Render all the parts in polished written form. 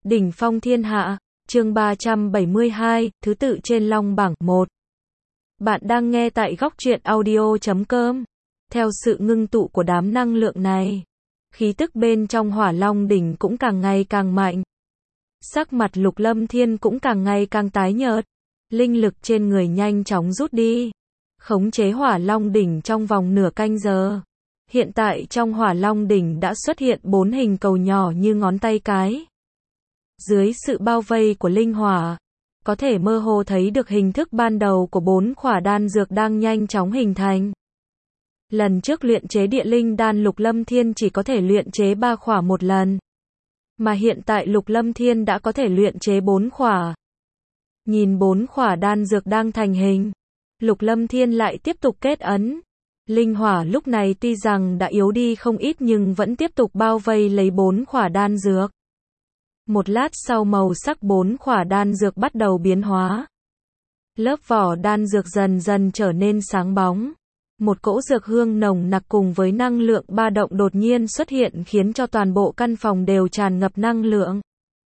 Đỉnh phong thiên hạ, chương 372, thứ tự trên long bảng 1. Bạn đang nghe tại góc truyện audio.com. Theo sự ngưng tụ của đám năng lượng này, khí tức bên trong Hỏa Long đỉnh cũng càng ngày càng mạnh. Sắc mặt Lục Lâm Thiên cũng càng ngày càng tái nhợt, linh lực trên người nhanh chóng rút đi. Khống chế Hỏa Long đỉnh trong vòng nửa canh giờ. Hiện tại trong Hỏa Long đỉnh đã xuất hiện 4 hình cầu nhỏ như ngón tay cái. Dưới sự bao vây của linh hỏa, có thể mơ hồ thấy được hình thức ban đầu của 4 khỏa đan dược đang nhanh chóng hình thành. Lần trước luyện chế địa linh đan Lục Lâm Thiên chỉ có thể luyện chế 3 khỏa một lần. Mà hiện tại Lục Lâm Thiên đã có thể luyện chế 4 khỏa. Nhìn 4 khỏa đan dược đang thành hình, Lục Lâm Thiên lại tiếp tục kết ấn. Linh hỏa lúc này tuy rằng đã yếu đi không ít nhưng vẫn tiếp tục bao vây lấy 4 khỏa đan dược. Một lát sau màu sắc 4 khỏa đan dược bắt đầu biến hóa. Lớp vỏ đan dược dần dần trở nên sáng bóng. Một cỗ dược hương nồng nặc cùng với năng lượng ba động đột nhiên xuất hiện khiến cho toàn bộ căn phòng đều tràn ngập năng lượng.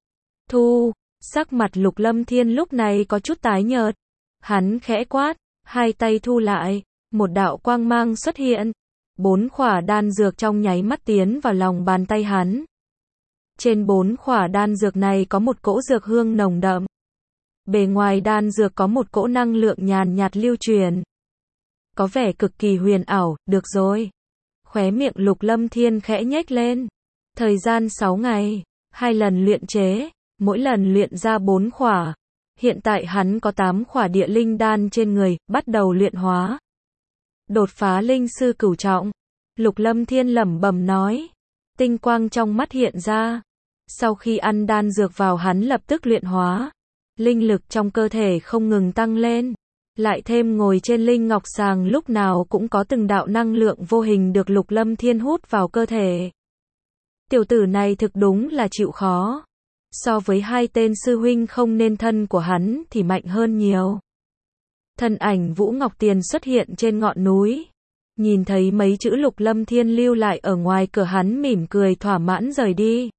Thu, sắc mặt Lục Lâm Thiên lúc này có chút tái nhợt. Hắn khẽ quát, hai tay thu lại, một đạo quang mang xuất hiện. 4 khỏa đan dược trong nháy mắt tiến vào lòng bàn tay hắn. Trên 4 khỏa đan dược này có một cỗ dược hương nồng đậm. Bề ngoài đan dược có một cỗ năng lượng nhàn nhạt lưu truyền. Có vẻ cực kỳ huyền ảo, được rồi. Khóe miệng Lục Lâm Thiên khẽ nhếch lên. Thời gian 6 ngày, 2 lần luyện chế, mỗi lần luyện ra 4 khỏa. Hiện tại hắn có 8 khỏa địa linh đan trên người, bắt đầu luyện hóa. Đột phá linh sư cửu trọng. Lục Lâm Thiên lẩm bẩm nói. Tinh quang trong mắt hiện ra. Sau khi ăn đan dược vào hắn lập tức luyện hóa. Linh lực trong cơ thể không ngừng tăng lên. Lại thêm ngồi trên linh ngọc sàng lúc nào cũng có từng đạo năng lượng vô hình được Lục Lâm Thiên hút vào cơ thể. Tiểu tử này thực đúng là chịu khó. So với hai tên sư huynh không nên thân của hắn thì mạnh hơn nhiều. Thân ảnh Vũ Ngọc Tiền xuất hiện trên ngọn núi. Nhìn thấy mấy chữ Lục Lâm Thiên lưu lại ở ngoài cửa hắn mỉm cười thỏa mãn rời đi.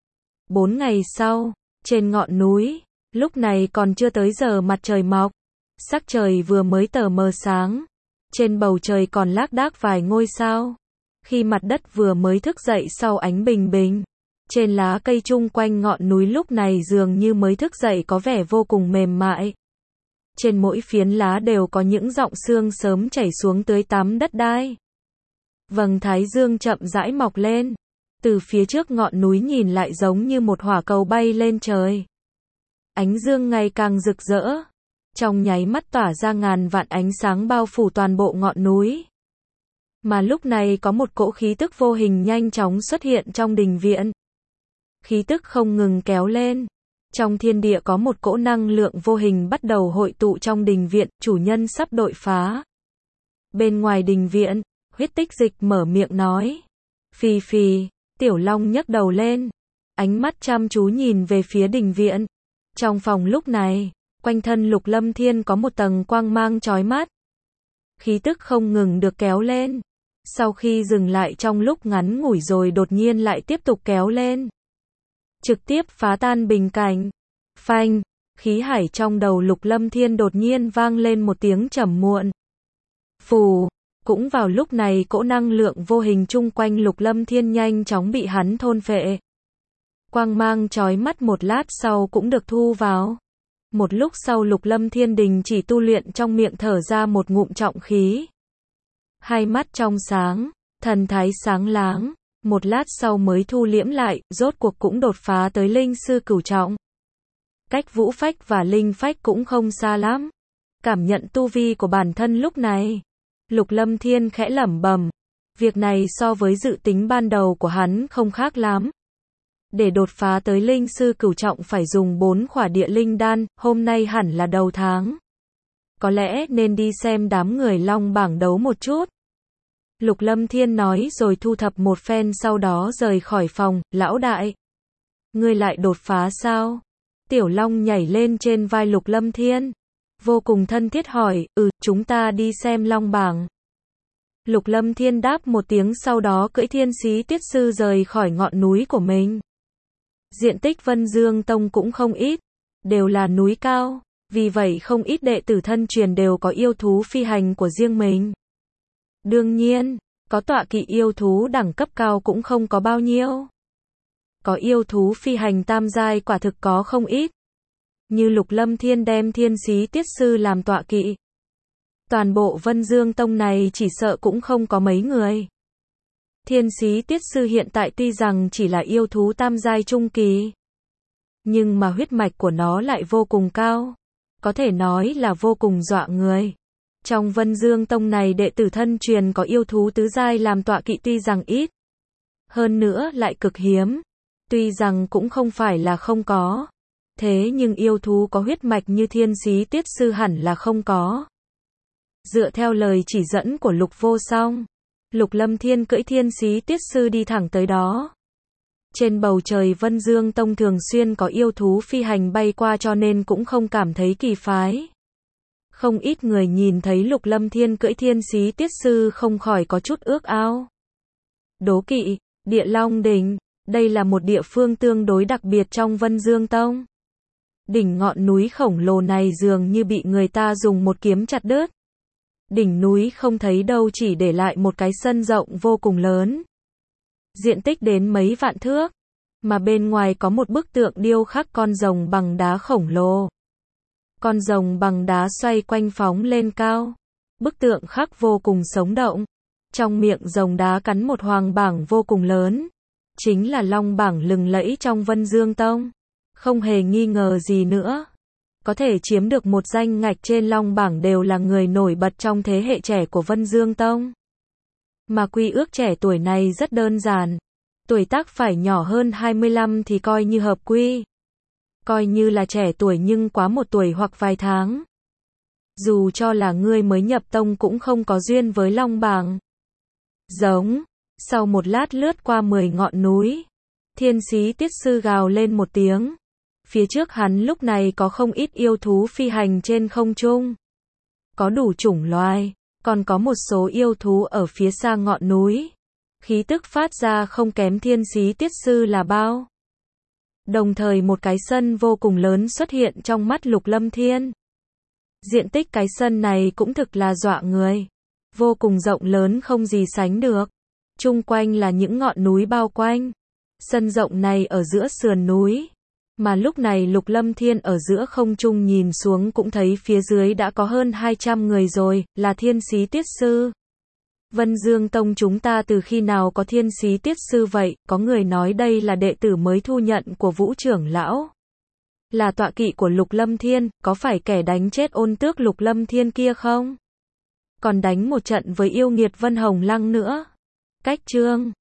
4 ngày sau, trên ngọn núi, lúc này còn chưa tới giờ mặt trời mọc. Sắc trời vừa mới tờ mờ sáng. Trên bầu trời còn lác đác vài ngôi sao. Khi mặt đất vừa mới thức dậy sau ánh bình minh. Trên lá cây chung quanh ngọn núi lúc này dường như mới thức dậy có vẻ vô cùng mềm mại. Trên mỗi phiến lá đều có những giọt sương sớm chảy xuống tưới tắm đất đai. Vầng thái dương chậm rãi mọc lên. Từ phía trước ngọn núi nhìn lại giống như một hỏa cầu bay lên trời. Ánh dương ngày càng rực rỡ. Trong nháy mắt tỏa ra ngàn vạn ánh sáng bao phủ toàn bộ ngọn núi. Mà lúc này có một cỗ khí tức vô hình nhanh chóng xuất hiện trong đình viện. Khí tức không ngừng kéo lên. Trong thiên địa có một cỗ năng lượng vô hình bắt đầu hội tụ trong đình viện, chủ nhân sắp đột phá. Bên ngoài đình viện, Huyết Tích Dịch mở miệng nói. Phì phì, Tiểu Long nhấc đầu lên. Ánh mắt chăm chú nhìn về phía đình viện. Trong phòng lúc này, quanh thân Lục Lâm Thiên có một tầng quang mang chói mắt. Khí tức không ngừng được kéo lên. Sau khi dừng lại trong lúc ngắn ngủi rồi đột nhiên lại tiếp tục kéo lên. Trực tiếp phá tan bình cảnh. Phanh, khí hải trong đầu Lục Lâm Thiên đột nhiên vang lên một tiếng trầm muộn. Phù, cũng vào lúc này cỗ năng lượng vô hình chung quanh Lục Lâm Thiên nhanh chóng bị hắn thôn phệ. Quang mang chói mắt một lát sau cũng được thu vào. Một lúc sau Lục Lâm Thiên đình chỉ tu luyện trong miệng thở ra một ngụm trọng khí. Hai mắt trong sáng, thần thái sáng láng. Một lát sau mới thu liễm lại, rốt cuộc cũng đột phá tới linh sư cửu trọng. Cách vũ phách và linh phách cũng không xa lắm. Cảm nhận tu vi của bản thân lúc này. Lục Lâm Thiên khẽ lẩm bẩm. Việc này so với dự tính ban đầu của hắn không khác lắm. Để đột phá tới linh sư cửu trọng phải dùng 4 khỏa địa linh đan, hôm nay hẳn là đầu tháng. Có lẽ nên đi xem đám người long bảng đấu một chút. Lục Lâm Thiên nói rồi thu thập một phen sau đó rời khỏi phòng. Lão đại, ngươi lại đột phá sao? Tiểu Long nhảy lên trên vai Lục Lâm Thiên. Vô cùng thân thiết hỏi, chúng ta đi xem long bảng. Lục Lâm Thiên đáp một tiếng sau đó cưỡi Thiên Xí Tiết Sư rời khỏi ngọn núi của mình. Diện tích Vân Dương Tông cũng không ít, đều là núi cao, vì vậy không ít đệ tử thân truyền đều có yêu thú phi hành của riêng mình. Đương nhiên, có tọa kỵ yêu thú đẳng cấp cao cũng không có bao nhiêu. Có yêu thú phi hành tam giai quả thực có không ít. Như Lục Lâm Thiên đem Thiên Xí Tiết Sư làm tọa kỵ. Toàn bộ Vân Dương Tông này chỉ sợ cũng không có mấy người. Thiên Xí Tiết Sư hiện tại tuy rằng chỉ là yêu thú tam giai trung kỳ, nhưng mà huyết mạch của nó lại vô cùng cao. Có thể nói là vô cùng dọa người. Trong Vân Dương Tông này đệ tử thân truyền có yêu thú tứ giai làm tọa kỵ tuy rằng ít, hơn nữa lại cực hiếm. Tuy rằng cũng không phải là không có, thế nhưng yêu thú có huyết mạch như Thiên Xí Tiết Sư hẳn là không có. Dựa theo lời chỉ dẫn của Lục Vô Song, Lục Lâm Thiên cưỡi Thiên Xí Tiết Sư đi thẳng tới đó. Trên bầu trời Vân Dương Tông thường xuyên có yêu thú phi hành bay qua cho nên cũng không cảm thấy kỳ phái. Không ít người nhìn thấy Lục Lâm Thiên cưỡi Thiên Xí Tiết Sư không khỏi có chút ước ao. Đố kỵ, Địa Long Đỉnh, đây là một địa phương tương đối đặc biệt trong Vân Dương Tông. Đỉnh ngọn núi khổng lồ này dường như bị người ta dùng một kiếm chặt đứt. Đỉnh núi không thấy đâu, chỉ để lại một cái sân rộng vô cùng lớn. Diện tích đến mấy vạn thước, mà bên ngoài có một bức tượng điêu khắc con rồng bằng đá khổng lồ. Con rồng bằng đá xoay quanh phóng lên cao. Bức tượng khắc vô cùng sống động. Trong miệng rồng đá cắn một hoàng bảng vô cùng lớn. Chính là long bảng lừng lẫy trong Vân Dương Tông. Không hề nghi ngờ gì nữa. Có thể chiếm được một danh ngạch trên long bảng đều là người nổi bật trong thế hệ trẻ của Vân Dương Tông. Mà quy ước trẻ tuổi này rất đơn giản. Tuổi tác phải nhỏ hơn 25 thì coi như hợp quy. Coi như là trẻ tuổi nhưng quá 1 tuổi hoặc vài tháng. Dù cho là ngươi mới nhập tông cũng không có duyên với long bảng. Giống. Sau một lát lướt qua 10 ngọn núi, Thiên Xí Tiết Sư gào lên một tiếng. Phía trước hắn lúc này có không ít yêu thú phi hành trên không trung. Có đủ chủng loài, còn có một số yêu thú ở phía xa ngọn núi. Khí tức phát ra không kém Thiên Xí Tiết Sư là bao. Đồng thời một cái sân vô cùng lớn xuất hiện trong mắt Lục Lâm Thiên. Diện tích cái sân này cũng thực là dọa người. Vô cùng rộng lớn không gì sánh được. Chung quanh là những ngọn núi bao quanh. Sân rộng này ở giữa sườn núi. Mà lúc này Lục Lâm Thiên ở giữa không trung nhìn xuống cũng thấy phía dưới đã có hơn 200 người rồi, là Thiên Xí Tiết Sư. Vân Dương Tông chúng ta từ khi nào có Thiên Xí Tiết Sư vậy? Có người nói đây là đệ tử mới thu nhận của Vũ trưởng lão. Là tọa kỵ của Lục Lâm Thiên, có phải kẻ đánh chết Ôn Tước Lục Lâm Thiên kia không? Còn đánh một trận với yêu nghiệt Vân Hồng Lăng nữa. Cách chương